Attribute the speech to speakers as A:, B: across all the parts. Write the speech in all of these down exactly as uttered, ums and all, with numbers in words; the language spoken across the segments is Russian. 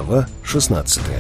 A: Глава шестнадцатая.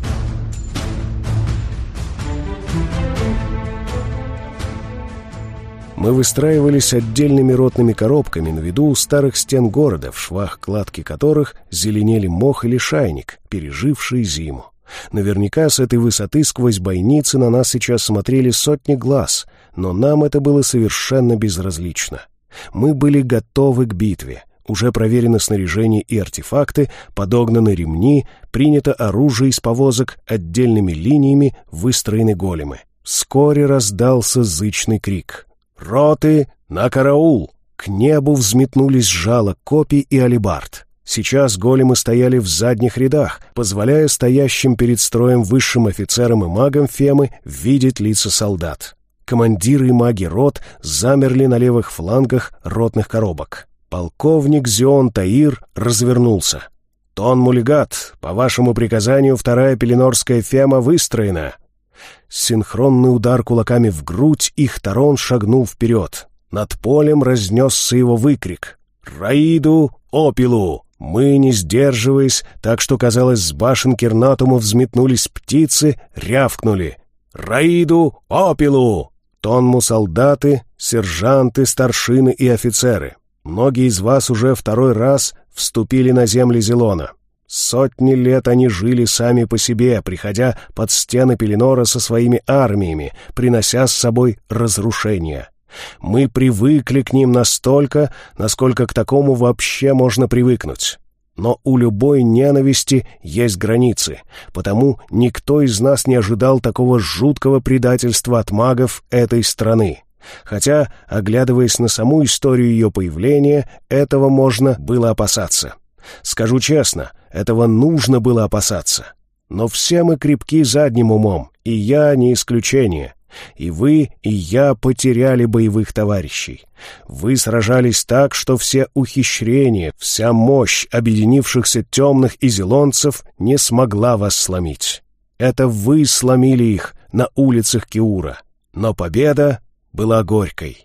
A: Мы выстраивались отдельными ротными коробками на виду у старых стен города, в швах кладки которых зеленели мох и лишайник, пережившие зиму. Наверняка с этой высоты сквозь бойницы на нас сейчас смотрели сотни глаз, но нам это было совершенно безразлично. Мы были готовы к битве. Уже проверено снаряжение и артефакты, подогнаны ремни, принято оружие из повозок, отдельными линиями выстроены големы. Вскоре раздался зычный крик. «Роты, на караул!» К небу взметнулись жало копий и алебард. Сейчас големы стояли в задних рядах, позволяя стоящим перед строем высшим офицерам и магам Фемы видеть лица солдат. Командиры и маги рот замерли на левых флангах ротных коробок. Полковник Зион Таир развернулся. «Тон Мулигат, по вашему приказанию вторая пеленорская Фема выстроена». Синхронный удар кулаками в грудь, их Тарон шагнул вперед. Над полем разнесся его выкрик. «Раиду Опилу!» Мы, не сдерживаясь, так что, казалось, с башен Кернатума взметнулись птицы, рявкнули. «Раиду Опилу!» Тонму солдаты, сержанты, старшины и офицеры. Многие из вас уже второй раз вступили на земли Зелона. Сотни лет они жили сами по себе, приходя под стены Пеленора со своими армиями, принося с собой разрушения. Мы привыкли к ним настолько, насколько к такому вообще можно привыкнуть. Но у любой ненависти есть границы, потому никто из нас не ожидал такого жуткого предательства от магов этой страны. Хотя, оглядываясь на саму историю ее появления, этого можно было опасаться. Скажу честно, этого нужно было опасаться. Но все мы крепки задним умом, и я не исключение. И вы, и я потеряли боевых товарищей. Вы сражались так, что все ухищрения, вся мощь объединившихся темных и зелонцев не смогла вас сломить. Это вы сломили их на улицах Киура. Но победа была горькой.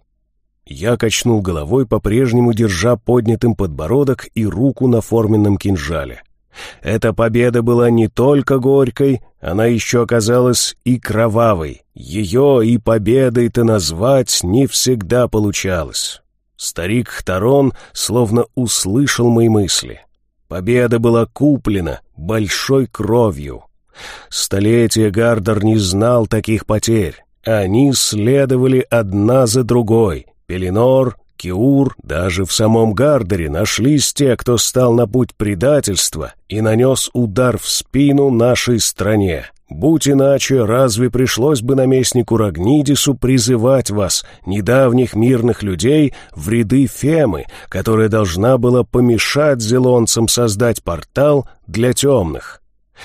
A: Я качнул головой, по-прежнему держа поднятым подбородок и руку на форменном кинжале. Эта победа была не только горькой, она еще оказалась и кровавой. Ее и победой-то назвать не всегда получалось. Старик Хтарон словно услышал мои мысли. Победа была куплена большой кровью. Столетия Гардер не знал таких потерь. Они следовали одна за другой. Пеленор, Киур, даже в самом Гардере нашлись те, кто стал на путь предательства и нанес удар в спину нашей стране. Будь иначе, разве пришлось бы наместнику Рагнидису призывать вас, недавних мирных людей, в ряды Фемы, которая должна была помешать зелонцам создать портал для темных?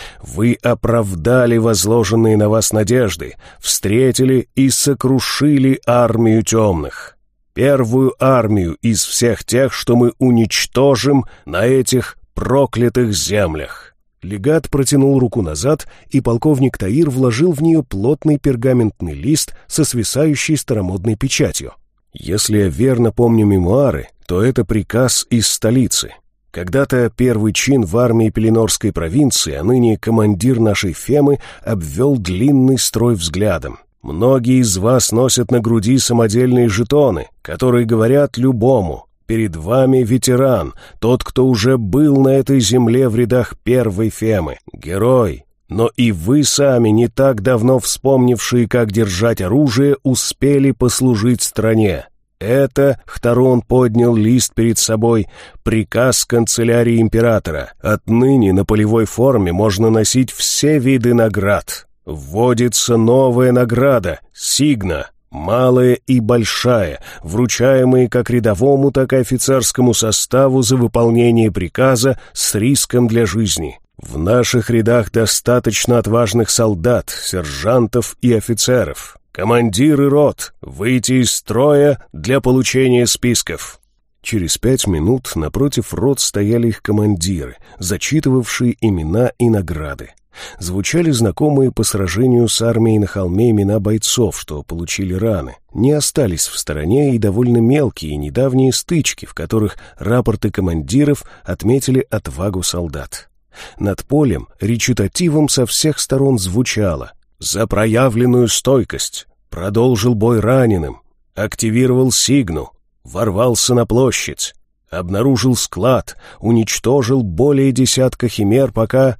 A: Вы оправдали возложенные на вас надежды, встретили и сокрушили армию темных. Первую армию из всех тех, что мы уничтожим на этих проклятых землях. Легат протянул руку назад, и полковник Таир вложил в нее плотный пергаментный лист со свисающей старомодной печатью. Если я верно помню мемуары, то это приказ из столицы. Когда-то первый чин в армии Пеленорской провинции, а ныне командир нашей Фемы, обвел длинный строй взглядом. Многие из вас носят на груди самодельные жетоны, которые говорят любому: перед вами ветеран, тот, кто уже был на этой земле в рядах первой Фемы, герой. Но и вы сами, не так давно вспомнившие, как держать оружие, успели послужить стране. Это, Хтарон поднял лист перед собой, приказ канцелярии императора. Отныне на полевой форме можно носить все виды наград. Вводится новая награда — сигна, малая и большая, вручаемые как рядовому, так и офицерскому составу за выполнение приказа с риском для жизни. В наших рядах достаточно отважных солдат, сержантов и офицеров. Командиры рот, выйти из строя для получения списков. Через пять минут напротив рот стояли их командиры, зачитывавшие имена и награды. Звучали знакомые по сражению с армией на холме имена бойцов, что получили раны. Не остались в стороне и довольно мелкие недавние стычки, в которых рапорты командиров отметили отвагу солдат. Над полем речитативом со всех сторон звучало: «За проявленную стойкость! Продолжил бой раненым! Активировал Сигну! Ворвался на площадь! Обнаружил склад! Уничтожил более десятка химер, пока...»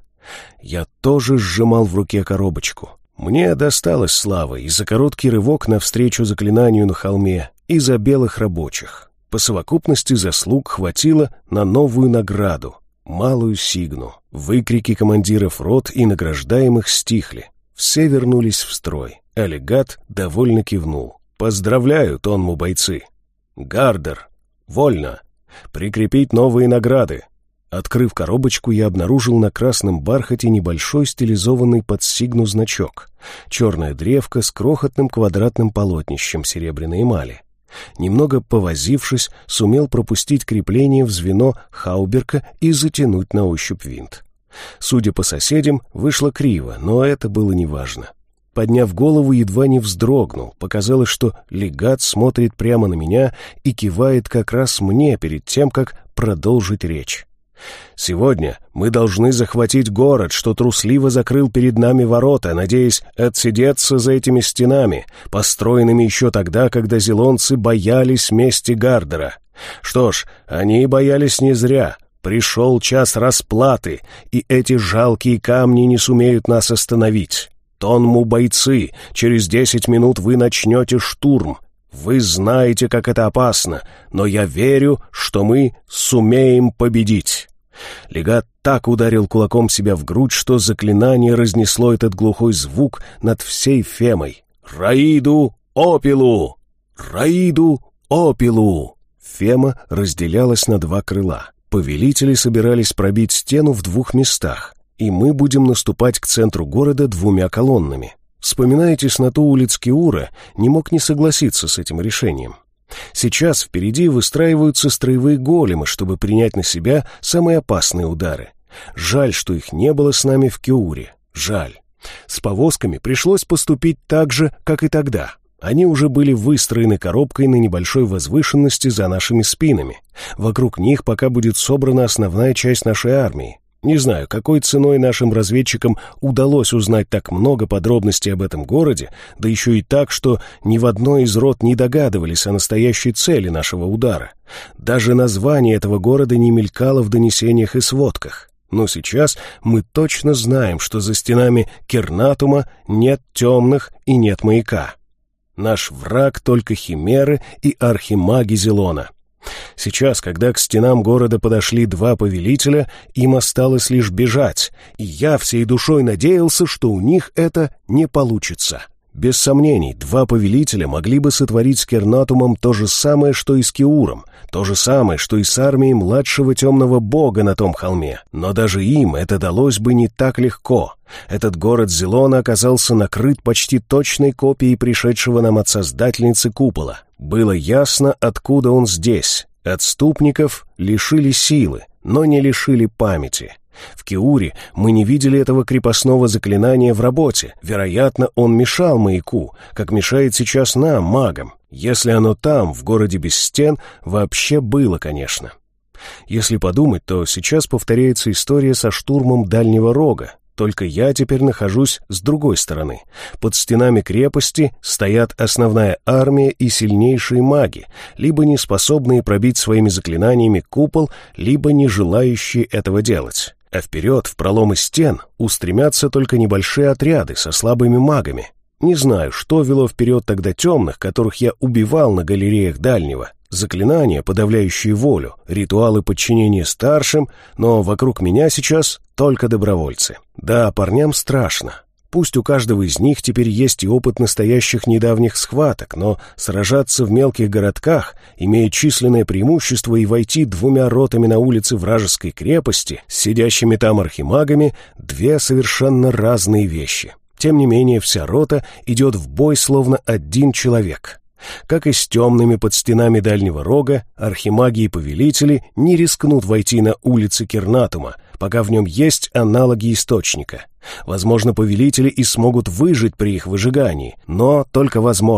A: Я тоже сжимал в руке коробочку. Мне досталась слава и за короткий рывок навстречу заклинанию на холме, и за белых рабочих. По совокупности заслуг хватило на новую награду — малую Сигну. Выкрики командиров рот и награждаемых стихли. Все вернулись в строй. А легат довольно кивнул. «Поздравляю, Тонму бойцы!» «Гардер! Вольно! Прикрепить новые награды!» Открыв коробочку, я обнаружил на красном бархате небольшой стилизованный под Сигну значок. Черная древка с крохотным квадратным полотнищем серебряной эмали. Немного повозившись, сумел пропустить крепление в звено хауберка и затянуть на ощупь винт. Судя по соседям, вышло криво, но это было неважно. Подняв голову, едва не вздрогнул. Показалось, что легат смотрит прямо на меня и кивает как раз мне перед тем, как продолжить речь. «Сегодня мы должны захватить город, что трусливо закрыл перед нами ворота, надеясь отсидеться за этими стенами, построенными еще тогда, когда зелонцы боялись мести Гардера. Что ж, они боялись не зря. Пришел час расплаты, и эти жалкие камни не сумеют нас остановить. Тонму бойцы, через десять минут вы начнете штурм. Вы знаете, как это опасно, но я верю, что мы сумеем победить». Легат так ударил кулаком себя в грудь, что заклинание разнесло этот глухой звук над всей Фемой. «Раиду Опилу! Раиду Опилу!» Фема разделялась на два крыла. Повелители собирались пробить стену в двух местах, и мы будем наступать к центру города двумя колоннами. Вспоминая тесноту улиц Киура, не мог не согласиться с этим решением. Сейчас впереди выстраиваются строевые големы, чтобы принять на себя самые опасные удары. Жаль, что их не было с нами в Киуре. Жаль. С повозками пришлось поступить так же, как и тогда. Они уже были выстроены коробкой на небольшой возвышенности за нашими спинами. Вокруг них пока будет собрана основная часть нашей армии. Не знаю, какой ценой нашим разведчикам удалось узнать так много подробностей об этом городе, да еще и так, что ни в одной из рот не догадывались о настоящей цели нашего удара. Даже название этого города не мелькало в донесениях и сводках. Но сейчас мы точно знаем, что за стенами Кернатума нет темных и нет маяка. Наш враг только химеры и архимаги Зелона. Сейчас, когда к стенам города подошли два повелителя, им осталось лишь бежать, и я всей душой надеялся, что у них это не получится. Без сомнений, два повелителя могли бы сотворить с Кернатумом то же самое, что и с Киуром, то же самое, что и с армией младшего темного бога на том холме. Но даже им это далось бы не так легко. Этот город Зелона оказался накрыт почти точной копией пришедшего нам от Создательницы купола. Было ясно, откуда он здесь. Отступников лишили силы, но не лишили памяти. В Киуре мы не видели этого крепостного заклинания в работе. Вероятно, он мешал маяку, как мешает сейчас нам, магам. Если оно там, в городе без стен, вообще было, конечно. Если подумать, то сейчас повторяется история со штурмом Дальнего Рога. Только я теперь нахожусь с другой стороны. Под стенами крепости стоят основная армия и сильнейшие маги, либо не способные пробить своими заклинаниями купол, либо не желающие этого делать. А вперед, в проломы стен, устремятся только небольшие отряды со слабыми магами. Не знаю, что вело вперед тогда темных, которых я убивал на галереях Дальнего. Заклинания, подавляющие волю, ритуалы подчинения старшим, но вокруг меня сейчас только добровольцы. Да, парням страшно. Пусть у каждого из них теперь есть и опыт настоящих недавних схваток, но сражаться в мелких городках, имея численное преимущество и войти двумя ротами на улицы вражеской крепости с сидящими там архимагами — две совершенно разные вещи. Тем не менее, вся рота идет в бой словно один человек. Как и с темными под стенами Дальнего Рога, архимаги и повелители не рискнут войти на улицы Кернатума, пока в нем есть аналоги источника. Возможно, повелители и смогут выжить при их выжигании, но только возможно.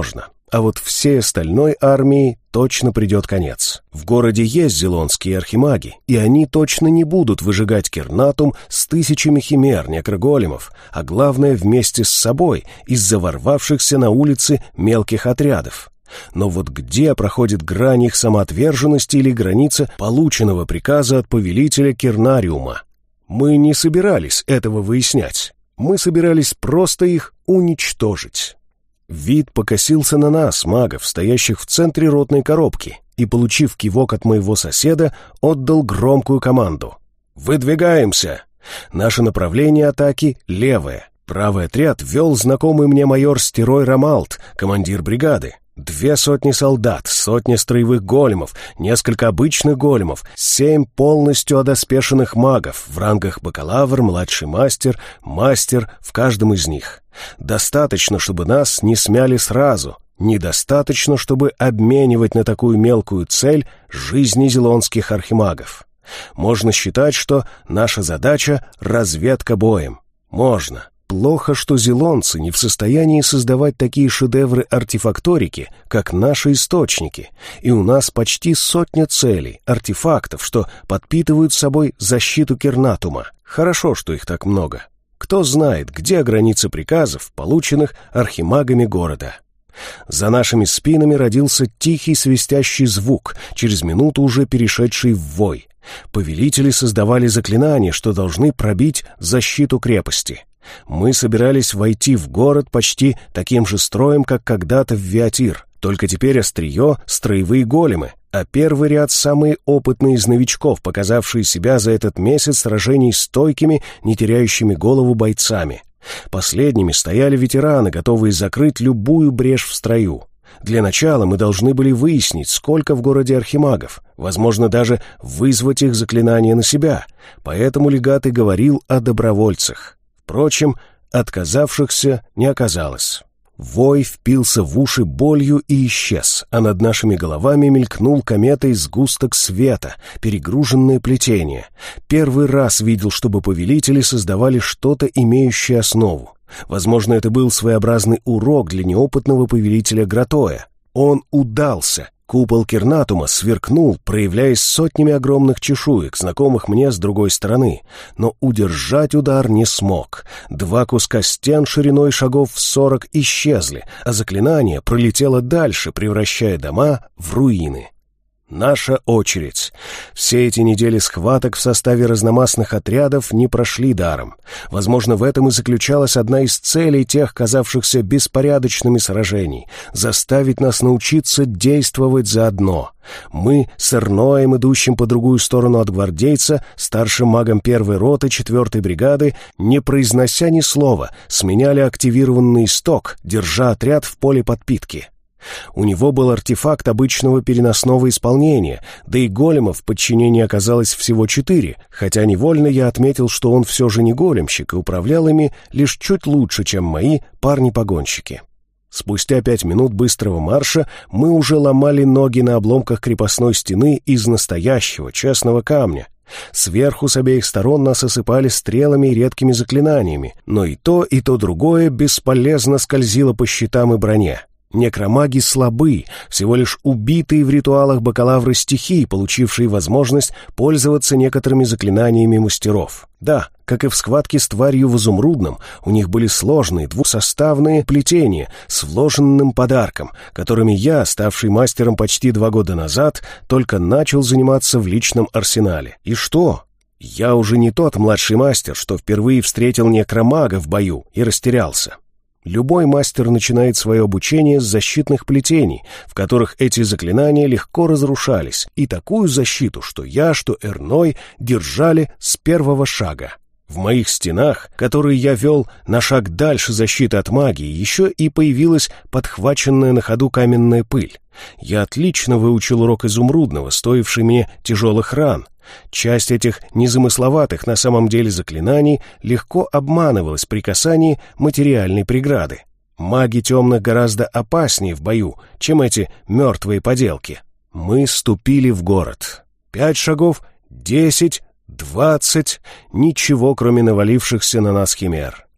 A: А вот всей остальной армии точно придет конец. В городе есть зелонские архимаги, и они точно не будут выжигать Кирнатум с тысячами химер, некроголемов, а главное вместе с собой из-за ворвавшихся на улицы мелких отрядов. Но вот где проходит грань их самоотверженности или граница полученного приказа от повелителя Кирнариума? Мы не собирались этого выяснять. Мы собирались просто их уничтожить. Вид покосился на нас, магов, стоящих в центре ротной коробки, и, получив кивок от моего соседа, отдал громкую команду. «Выдвигаемся!» Наше направление атаки — левое. Правый отряд вел знакомый мне майор Стерой Ромалт, командир бригады. Две сотни солдат, сотня строевых големов, несколько обычных големов, семь полностью одоспешенных магов в рангах бакалавр, младший мастер, мастер в каждом из них. Достаточно, чтобы нас не смяли сразу, недостаточно, чтобы обменивать на такую мелкую цель жизни зелонских архимагов. Можно считать, что наша задача — разведка боем. Можно. Плохо, что зелонцы не в состоянии создавать такие шедевры артефакторики, как наши источники, и у нас почти сотня целей, артефактов, что подпитывают собой защиту Кирнатума. Хорошо, что их так много. Кто знает, где границы приказов, полученных архимагами города. За нашими спинами родился тихий свистящий звук, через минуту уже перешедший в вой. Повелители создавали заклинания, что должны пробить защиту крепости. Мы собирались войти в город почти таким же строем, как когда-то в Виатир, только теперь острие — строевые големы, а первый ряд — самые опытные из новичков, показавшие себя за этот месяц сражений стойкими, не теряющими голову бойцами. Последними стояли ветераны, готовые закрыть любую брешь в строю. Для начала мы должны были выяснить, сколько в городе архимагов, возможно, даже вызвать их заклинания на себя, поэтому легат и говорил о добровольцах. Впрочем, отказавшихся не оказалось. Вой впился в уши болью и исчез, а над нашими головами мелькнул кометой сгусток света, перегруженное плетение. Первый раз видел, чтобы повелители создавали что-то, имеющее основу. Возможно, это был своеобразный урок для неопытного повелителя Гратоя. Он удался. Купол Кирнатума сверкнул, проявляясь сотнями огромных чешуек, знакомых мне с другой стороны, но удержать удар не смог. Два куска стен шириной шагов в сорок исчезли, а заклинание пролетело дальше, превращая дома в руины. Наша очередь. Все эти недели схваток в составе разномастных отрядов не прошли даром. Возможно, в этом и заключалась одна из целей тех, казавшихся беспорядочными сражений — заставить нас научиться действовать заодно. Мы с Эрноем, идущим по другую сторону от гвардейца, старшим магом первой роты четвертой бригады, не произнося ни слова, сменяли активированный исток, держа отряд в поле подпитки. У него был артефакт обычного переносного исполнения, да и големов в подчинении оказалось всего четыре, хотя невольно я отметил, что он все же не големщик и управлял ими лишь чуть лучше, чем мои парни-погонщики. Спустя пять минут быстрого марша мы уже ломали ноги на обломках крепостной стены из настоящего честного камня. Сверху с обеих сторон нас осыпали стрелами и редкими заклинаниями, но и то, и то другое бесполезно скользило по щитам и броне. Некромаги слабы, всего лишь убитые в ритуалах бакалавры стихий, получившие возможность пользоваться некоторыми заклинаниями мастеров. Да, как и в схватке с тварью в изумрудном, у них были сложные двухсоставные плетения с вложенным подарком, которыми я, ставший мастером почти два года назад, только начал заниматься в личном арсенале. И что? Я уже не тот младший мастер, что впервые встретил некромага в бою и растерялся. Любой мастер начинает свое обучение с защитных плетений, в которых эти заклинания легко разрушались, и такую защиту, что я, что Эрной, держали с первого шага. В моих стенах, которые я вел на шаг дальше защиты от магии, еще и появилась подхваченная на ходу каменная пыль. Я отлично выучил урок изумрудного, стоивший мне тяжелых ран. Часть этих незамысловатых на самом деле заклинаний легко обманывалась при касании материальной преграды. Маги темных гораздо опаснее в бою, чем эти мертвые поделки. Мы ступили в город. Пять шагов, десять, двадцать, ничего, кроме навалившихся на нас химер.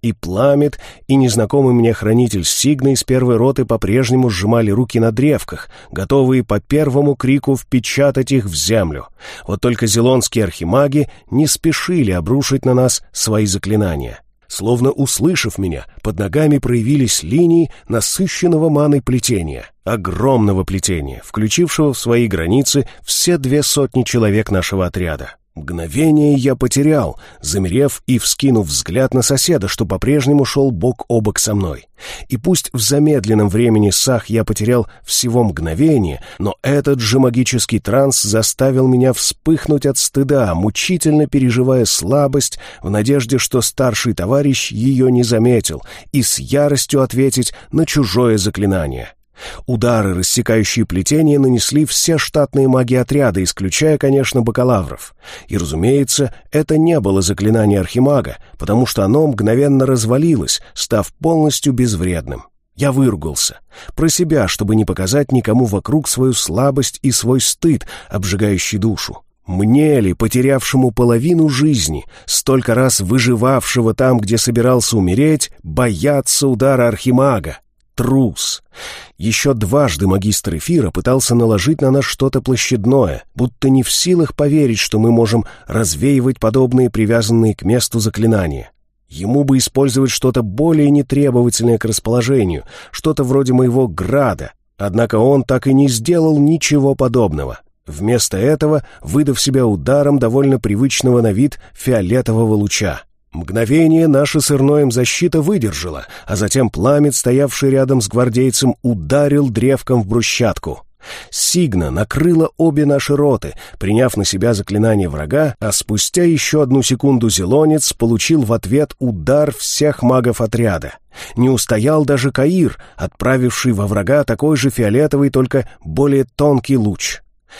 A: И Пламет, и незнакомый мне хранитель Сигна из первой роты по-прежнему сжимали руки на древках, готовые по первому крику впечатать их в землю. Вот только зелонские архимаги не спешили обрушить на нас свои заклинания. Словно услышав меня, под ногами проявились линии насыщенного маной плетения, огромного плетения, включившего в свои границы все две сотни человек нашего отряда. Мгновение я потерял, замерев и вскинув взгляд на соседа, что по-прежнему шел бок о бок со мной. И пусть в замедленном времени сах я потерял всего мгновение, но этот же магический транс заставил меня вспыхнуть от стыда, мучительно переживая слабость, в надежде, что старший товарищ ее не заметил, и с яростью ответить на чужое заклинание. Удары, рассекающие плетение, нанесли все штатные маги отряда, исключая, конечно, бакалавров. И, разумеется, это не было заклинание архимага, потому что оно мгновенно развалилось, став полностью безвредным. Я выругался. Про себя, чтобы не показать никому вокруг свою слабость и свой стыд, обжигающий душу. Мне ли, потерявшему половину жизни, столько раз выживавшего там, где собирался умереть, бояться удара архимага? Трус. Еще дважды магистр эфира пытался наложить на нас что-то площадное, будто не в силах поверить, что мы можем развеивать подобные привязанные к месту заклинания. Ему бы использовать что-то более нетребовательное к расположению, что-то вроде моего града, однако он так и не сделал ничего подобного. Вместо этого, выдав себя ударом довольно привычного на вид фиолетового луча. Мгновение наша с Ирноем защита выдержала, а затем Пламет, стоявший рядом с гвардейцем, ударил древком в брусчатку. Сигна накрыла обе наши роты, приняв на себя заклинание врага, а спустя еще одну секунду Зелонец получил в ответ удар всех магов отряда. Не устоял даже Каир, отправивший во врага такой же фиолетовый, только более тонкий луч.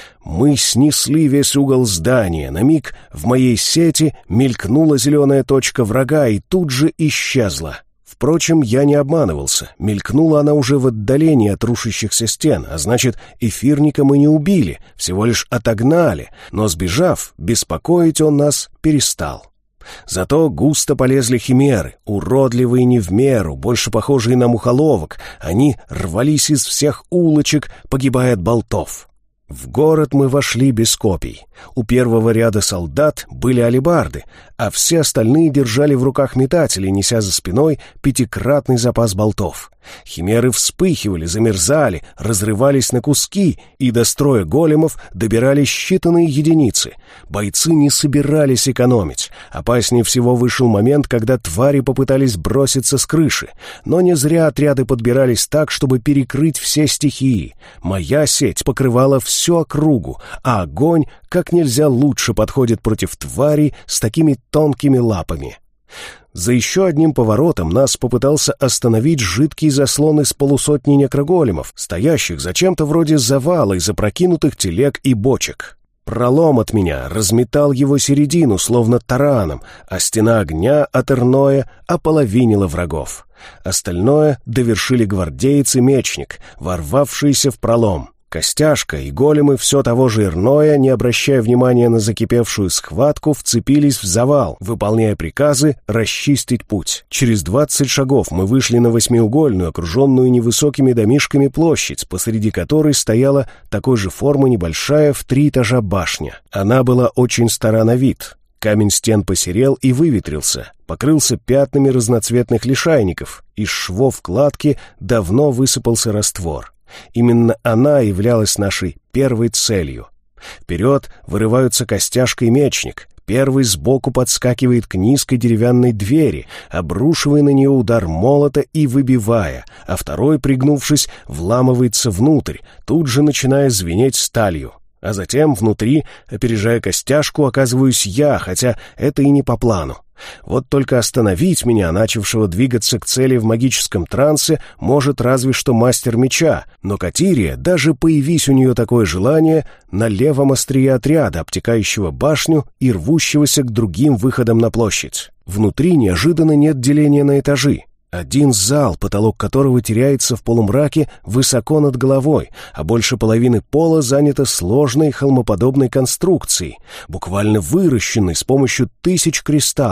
A: Мы снесли весь угол здания. На миг в моей сети мелькнула зеленая точка врага и тут же исчезла. Впрочем, я не обманывался. Мелькнула она уже в отдалении от рушащихся стен, а значит, эфирника мы не убили, всего лишь отогнали, но, сбежав, беспокоить он нас перестал. Зато густо полезли химеры, уродливые не в меру, больше похожие на мухоловок. Они рвались из всех улочек, погибая от болтов. В город мы вошли без копий. У первого ряда солдат были алебарды, а все остальные держали в руках метатели, неся за спиной пятикратный запас болтов. Химеры вспыхивали, замерзали, разрывались на куски, и до строя големов добирались считанные единицы. Бойцы не собирались экономить. Опаснее всего вышел момент, когда твари попытались броситься с крыши. Но не зря отряды подбирались так, чтобы перекрыть все стихии. Моя сеть покрывала всю округу, а огонь как нельзя лучше подходит против тварей с такими тонкими лапами. За еще одним поворотом нас попытался остановить жидкий заслон из полусотни некроголемов, стоящих за чем-то вроде завала из опрокинутых телег и бочек. Пролом от меня разметал его середину, словно тараном, а стена огня от Ирноя ополовинила врагов. Остальное довершили гвардеец и мечник, ворвавшиеся в пролом. Костяшка и големы все того же Ирноя, не обращая внимания на закипевшую схватку, вцепились в завал, выполняя приказы расчистить путь. Через двадцать шагов мы вышли на восьмиугольную, окруженную невысокими домишками площадь, посреди которой стояла такой же формы небольшая в три этажа башня. Она была очень стара на вид. Камень стен посерел и выветрился, покрылся пятнами разноцветных лишайников, из швов кладки давно высыпался раствор. Именно она являлась нашей первой целью. Вперед вырываются Костяшка и мечник. Первый сбоку подскакивает к низкой деревянной двери, обрушивая на нее удар молота и выбивая, а второй, пригнувшись, вламывается внутрь, тут же начиная звенеть сталью. А затем внутри, опережая Костяшку, оказываюсь я, хотя это и не по плану. Вот только остановить меня, начавшего двигаться к цели в магическом трансе, может разве что мастер меча, но Катирия, даже появись у нее такое желание, на левом острие отряда, обтекающего башню и рвущегося к другим выходам на площадь. Внутри неожиданно нет деления на этажи. Один зал, потолок которого теряется в полумраке высоко над головой, а больше половины пола занято сложной холмоподобной конструкцией, буквально выращенной с помощью тысяч кристаллов.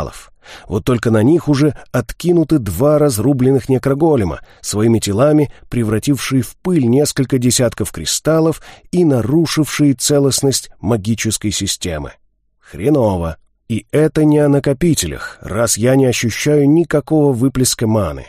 A: Вот только на них уже откинуты два разрубленных некроголема, своими телами превратившие в пыль несколько десятков кристаллов и нарушившие целостность магической системы. Хреново. И это не о накопителях, раз я не ощущаю никакого выплеска маны.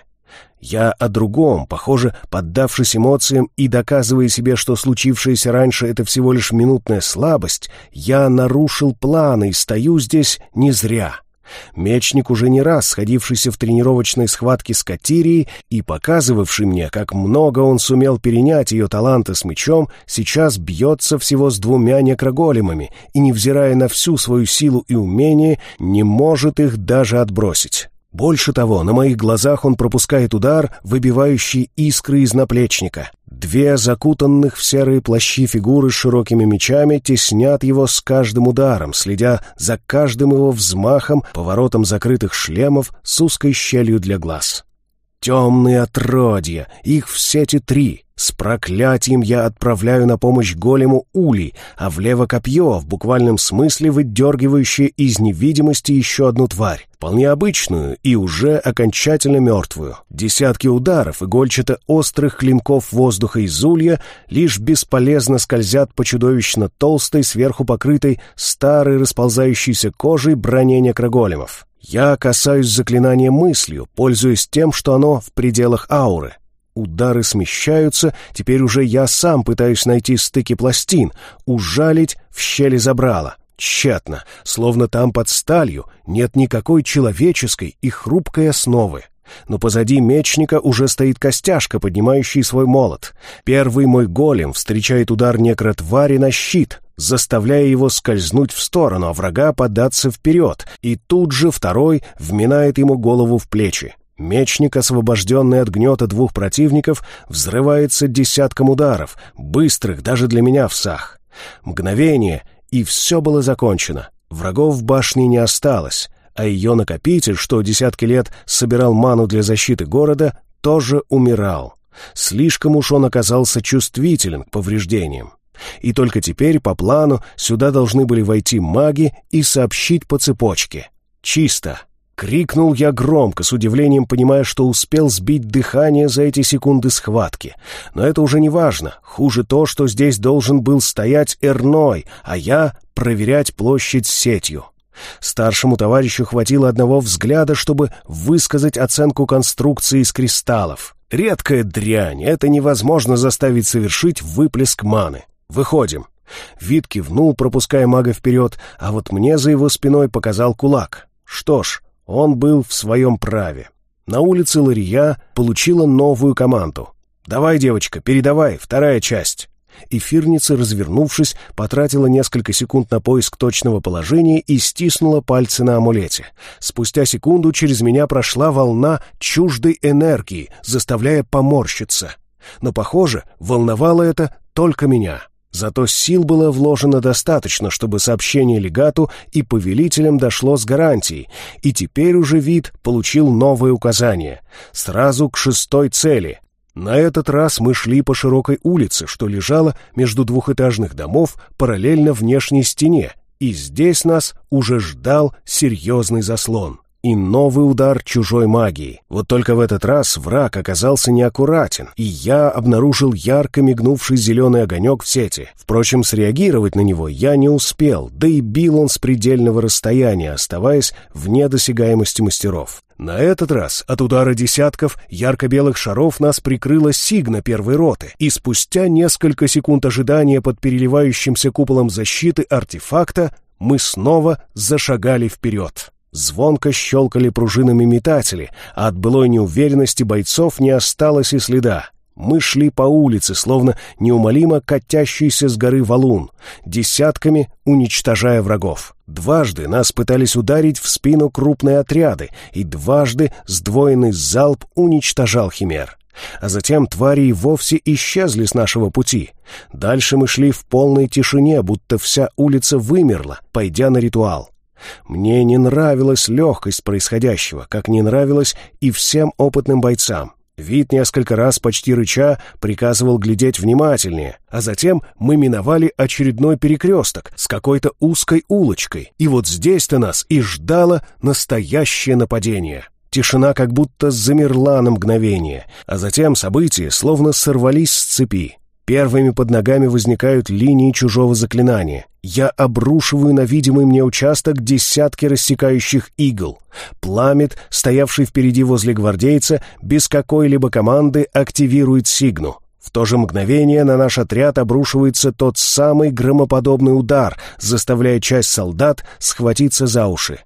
A: Я о другом, похоже, поддавшись эмоциям и доказывая себе, что случившееся раньше — это всего лишь минутная слабость, я нарушил планы и стою здесь не зря. Мечник, уже не раз сходившийся в тренировочной схватке с Катирией и показывавший мне, как много он сумел перенять ее таланты с мечом, сейчас бьется всего с двумя некроголемами и, невзирая на всю свою силу и умение, не может их даже отбросить. Больше того, на моих глазах он пропускает удар, выбивающий искры из наплечника. Две закутанных в серые плащи фигуры с широкими мечами теснят его с каждым ударом, следя за каждым его взмахом, поворотом закрытых шлемов с узкой щелью для глаз. Темные отродья, их в сети три. С проклятием я отправляю на помощь голему улей, а влево копье, в буквальном смысле выдергивающее из невидимости еще одну тварь, вполне обычную и уже окончательно мертвую. Десятки ударов игольчато-острых клинков воздуха из улья лишь бесполезно скользят по чудовищно толстой, сверху покрытой старой расползающейся кожей броне некроголемов. Я касаюсь заклинания мыслью, пользуясь тем, что оно в пределах ауры. Удары смещаются, теперь уже я сам пытаюсь найти стыки пластин, ужалить в щели забрала. Тщетно, словно там под сталью нет никакой человеческой и хрупкой основы. Но позади мечника уже стоит костяшка, поднимающий свой молот. Первый мой голем встречает удар некротвари на щит, заставляя его скользнуть в сторону, а врага податься вперед, и тут же второй вминает ему голову в плечи. Мечник, освобожденный от гнета двух противников, взрывается десятком ударов, быстрых даже для меня в сах. Мгновение, и все было закончено. Врагов в башне не осталось, а ее накопитель, что десятки лет собирал ману для защиты города, тоже умирал. Слишком уж он оказался чувствителен к повреждениям. И только теперь по плану сюда должны были войти маги и сообщить по цепочке. Чисто. Крикнул я громко, с удивлением понимая, что успел сбить дыхание за эти секунды схватки. Но это уже не важно. Хуже то, что здесь должен был стоять Эрной, а я проверять площадь с сетью. Старшему товарищу хватило одного взгляда, чтобы высказать оценку конструкции из кристаллов. Редкая дрянь, это невозможно заставить совершить выплеск маны. Выходим. Вид кивнул, пропуская мага вперед, а вот мне за его спиной показал кулак. Что ж, он был в своем праве. На улице Лария получила новую команду. «Давай, девочка, передавай, вторая часть». Эфирница, развернувшись, потратила несколько секунд на поиск точного положения и стиснула пальцы на амулете. Спустя секунду через меня прошла волна чуждой энергии, заставляя поморщиться. Но, похоже, волновало это только меня. Зато сил было вложено достаточно, чтобы сообщение легату и повелителям дошло с гарантией, и теперь уже вид получил новые указания. Сразу к шестой цели. На этот раз мы шли по широкой улице, что лежала между двухэтажных домов параллельно внешней стене, и здесь нас уже ждал серьезный заслон. И новый удар чужой магии. Вот только в этот раз враг оказался неаккуратен, и я обнаружил ярко мигнувший зеленый огонек в сети. Впрочем, среагировать на него я не успел, да и бил он с предельного расстояния, оставаясь вне досягаемости мастеров. На этот раз от удара десятков ярко-белых шаров нас прикрыла сигна первой роты, и спустя несколько секунд ожидания под переливающимся куполом защиты артефакта мы снова зашагали вперед. Звонко щелкали пружинами метатели, а от былой неуверенности бойцов не осталось и следа. Мы шли по улице, словно неумолимо катящийся с горы валун, десятками уничтожая врагов. Дважды нас пытались ударить в спину крупные отряды, и дважды сдвоенный залп уничтожал химер. А затем твари и вовсе исчезли с нашего пути. Дальше мы шли в полной тишине, будто вся улица вымерла, пойдя на ритуал. Мне не нравилась легкость происходящего, как не нравилось и всем опытным бойцам. Вид несколько раз, почти рыча, приказывал глядеть внимательнее, а затем мы миновали очередной перекресток с какой-то узкой улочкой, и вот здесь-то нас и ждало настоящее нападение. Тишина как будто замерла на мгновение, а затем события словно сорвались с цепи. Первыми под ногами возникают линии чужого заклинания. Я обрушиваю на видимый мне участок десятки рассекающих игл. Пламет, стоявший впереди возле гвардейца, без какой-либо команды активирует сигну. В то же мгновение на наш отряд обрушивается тот самый громоподобный удар, заставляя часть солдат схватиться за уши.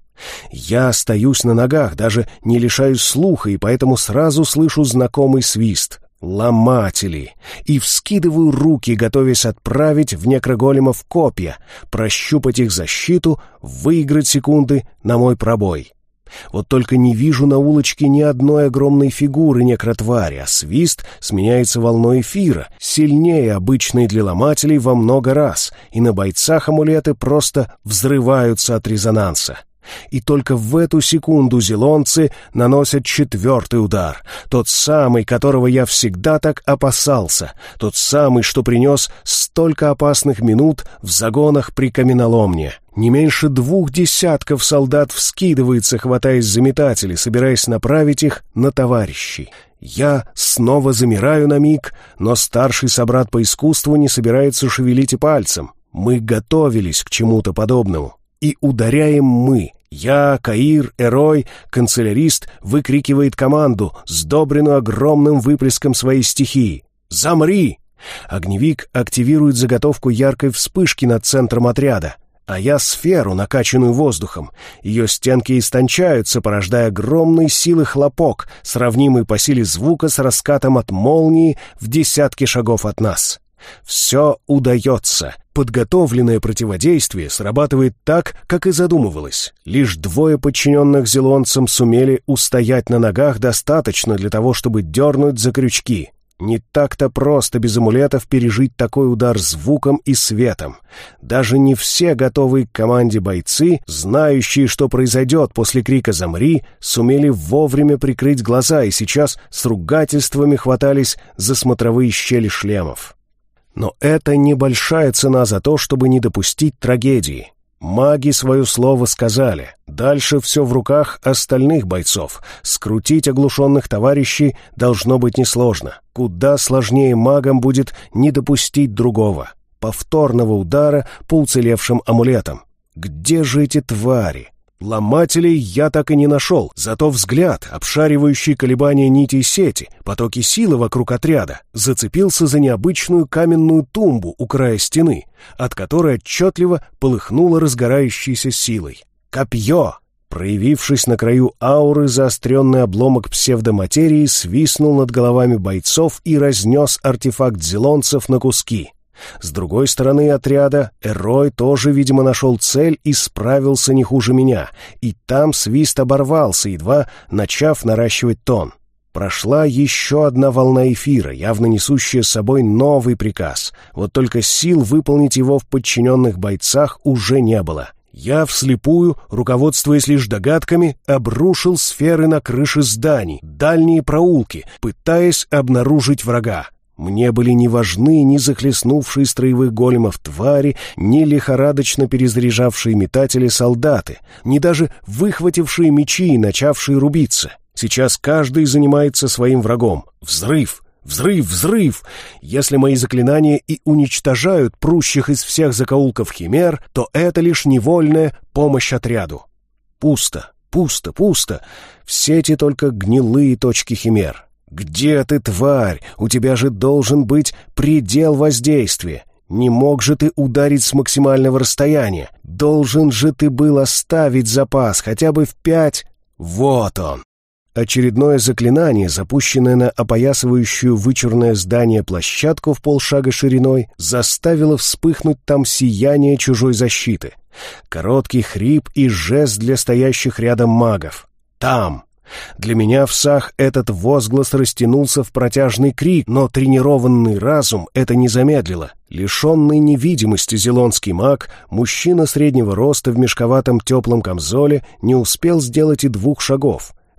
A: Я остаюсь на ногах, даже не лишаюсь слуха, и поэтому сразу слышу знакомый свист. Ломатели! И вскидываю руки, готовясь отправить в некроголемов копья, прощупать их защиту, выиграть секунды на мой пробой. Вот только не вижу на улочке ни одной огромной фигуры некротвари, а свист сменяется волной эфира, сильнее обычной для ломателей во много раз, и на бойцах амулеты просто взрываются от резонанса. И только в эту секунду зелонцы наносят четвертый удар, тот самый, которого я всегда так опасался, тот самый, что принес столько опасных минут в загонах при каменоломне. Не меньше двух десятков солдат вскидывается, хватаясь за метатели, собираясь направить их на товарищей. Я снова замираю на миг, но старший собрат по искусству не собирается шевелить и пальцем. Мы готовились к чему-то подобному. И ударяем мы. Я, Каир, Эрой, канцелярист, выкрикивает команду, сдобренную огромным выплеском своей стихии. «Замри!» Огневик активирует заготовку яркой вспышки над центром отряда, а я сферу, накачанную воздухом. Ее стенки истончаются, порождая огромной силы хлопок, сравнимый по силе звука с раскатом от молнии в десятки шагов от нас. Все удается. Подготовленное противодействие срабатывает так, как и задумывалось. Лишь двое подчиненных зелонцам сумели устоять на ногах достаточно для того, чтобы дернуть за крючки. Не так-то просто без амулетов пережить такой удар звуком и светом. Даже не все готовые к команде бойцы, знающие, что произойдет после крика «Замри», сумели вовремя прикрыть глаза и сейчас с ругательствами хватались за смотровые щели шлемов. Но это небольшая цена за то, чтобы не допустить трагедии. Маги свое слово сказали. Дальше все в руках остальных бойцов. Скрутить оглушенных товарищей должно быть несложно. Куда сложнее магам будет не допустить другого. Повторного удара по уцелевшим амулетам. Где же эти твари? Ломателей я так и не нашел, зато взгляд, обшаривающий колебания нитей сети, потоки силы вокруг отряда, зацепился за необычную каменную тумбу у края стены, от которой отчетливо полыхнуло разгорающейся силой. Копье! Проявившись на краю ауры, заостренный обломок псевдоматерии свистнул над головами бойцов и разнес артефакт зелонцев на куски. С другой стороны отряда Эрой тоже, видимо, нашел цель и справился не хуже меня, и там свист оборвался, едва начав наращивать тон. Прошла еще одна волна эфира, явно несущая с собой новый приказ, вот только сил выполнить его в подчиненных бойцах уже не было. Я вслепую, руководствуясь лишь догадками, обрушил сферы на крыши зданий, дальние проулки, пытаясь обнаружить врага. Мне были не важны ни захлестнувшие строевых големов твари, ни лихорадочно перезаряжавшие метатели солдаты, ни даже выхватившие мечи и начавшие рубиться. Сейчас каждый занимается своим врагом. Взрыв! Взрыв! Взрыв! Если мои заклинания и уничтожают прущих из всех закоулков химер, то это лишь невольная помощь отряду. Пусто, пусто, пусто. В сети только гнилые точки химер. «Где ты, тварь? У тебя же должен быть предел воздействия. Не мог же ты ударить с максимального расстояния. Должен же ты был оставить запас хотя бы в пять. Вот он!» Очередное заклинание, запущенное на опоясывающую вычурное здание площадку в полшага шириной, заставило вспыхнуть там сияние чужой защиты. Короткий хрип и жест для стоящих рядом магов. «Там!» Для меня в сах этот возглас растянулся в протяжный крик, но тренированный разум это не замедлило. Лишенный невидимости зелонский маг, мужчина среднего роста в мешковатом теплом камзоле, не успел сделать и двух шагов.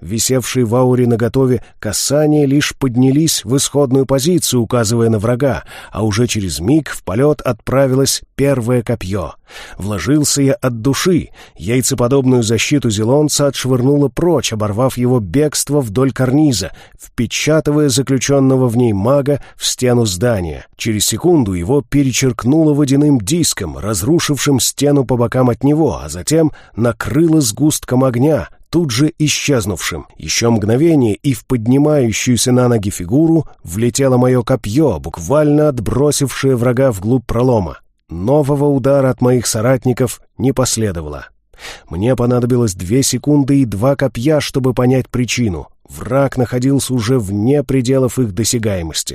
A: висевшие в ауре наготове касания, лишь поднялись в исходную позицию, указывая на врага, а уже через миг в полет отправилось первое копье. Вложился я от души. Яйцеподобную защиту зелонца отшвырнуло прочь, оборвав его бегство вдоль карниза, впечатывая заключенного в ней мага в стену здания. Через секунду его перечеркнуло водяным диском, разрушившим стену по бокам от него, а затем накрыло сгустком огня, тут же исчезнувшим. Еще мгновение, и в поднимающуюся на ноги фигуру влетело мое копье, буквально отбросившее врага вглубь пролома. Нового удара от моих соратников не последовало. Мне понадобилось две секунды и два копья, чтобы понять причину. Враг находился уже вне пределов их досягаемости.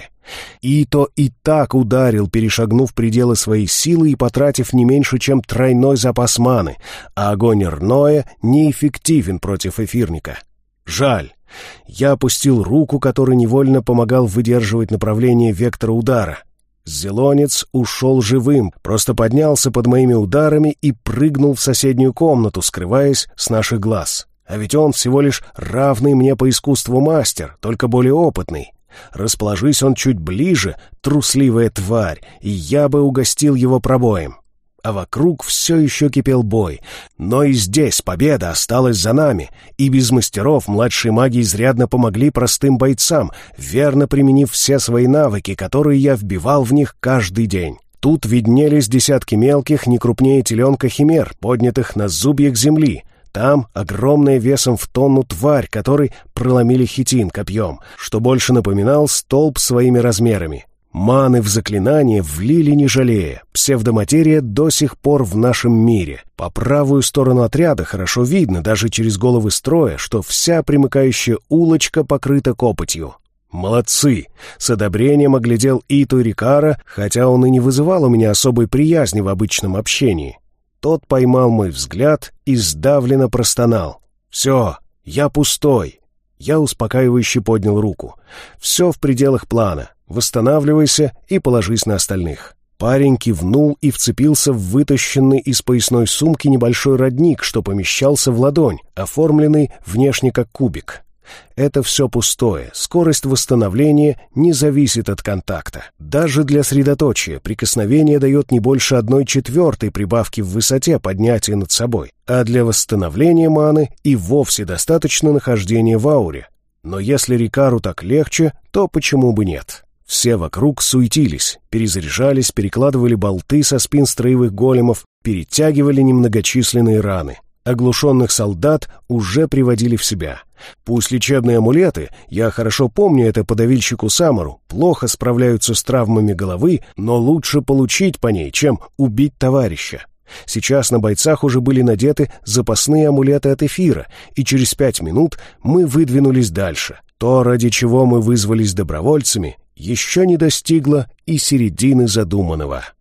A: Ито и так ударил, перешагнув пределы своей силы и потратив не меньше, чем тройной запас маны, а огонь Рноя неэффективен против эфирника. Жаль. Я опустил руку, который невольно помогал выдерживать направление вектора удара. Зелонец ушел живым, просто поднялся под моими ударами и прыгнул в соседнюю комнату, скрываясь с наших глаз. А ведь он всего лишь равный мне по искусству мастер, только более опытный. Расположись он чуть ближе, трусливая тварь, и я бы угостил его пробоем. А вокруг все еще кипел бой. Но и здесь победа осталась за нами, и без мастеров младшие маги изрядно помогли простым бойцам, верно применив все свои навыки, которые я вбивал в них каждый день. Тут виднелись десятки мелких, не крупнее теленка химер, поднятых на зубьях земли. Там огромная весом в тонну тварь, которой проломили хитин копьем, что больше напоминал столб своими размерами. Маны в заклинание влили не жалея. Псевдоматерия до сих пор в нашем мире. По правую сторону отряда хорошо видно, даже через головы строя, что вся примыкающая улочка покрыта копотью. Молодцы! С одобрением оглядел Ито Рикара, хотя он и не вызывал у меня особой приязни в обычном общении. Тот поймал мой взгляд и сдавленно простонал. «Все, я пустой». Я успокаивающе поднял руку. «Все в пределах плана. Восстанавливайся и положись на остальных». Парень кивнул и вцепился в вытащенный из поясной сумки небольшой родник, что помещался в ладонь, оформленный внешне как кубик. Это все пустое, скорость восстановления не зависит от контакта. Даже для средоточия прикосновение дает не больше одной четвертой прибавки в высоте поднятия над собой, а для восстановления маны и вовсе достаточно нахождения в ауре. Но если Рикару так легче, то почему бы нет? Все вокруг суетились, перезаряжались, перекладывали болты со спин строевых големов, перетягивали немногочисленные раны. Оглушенных солдат уже приводили в себя. Пусть лечебные амулеты, я хорошо помню это по давильщику Самару, плохо справляются с травмами головы, но лучше получить по ней, чем убить товарища. Сейчас на бойцах уже были надеты запасные амулеты от эфира, и через пять минут мы выдвинулись дальше. То, ради чего мы вызвались добровольцами, еще не достигло и середины задуманного.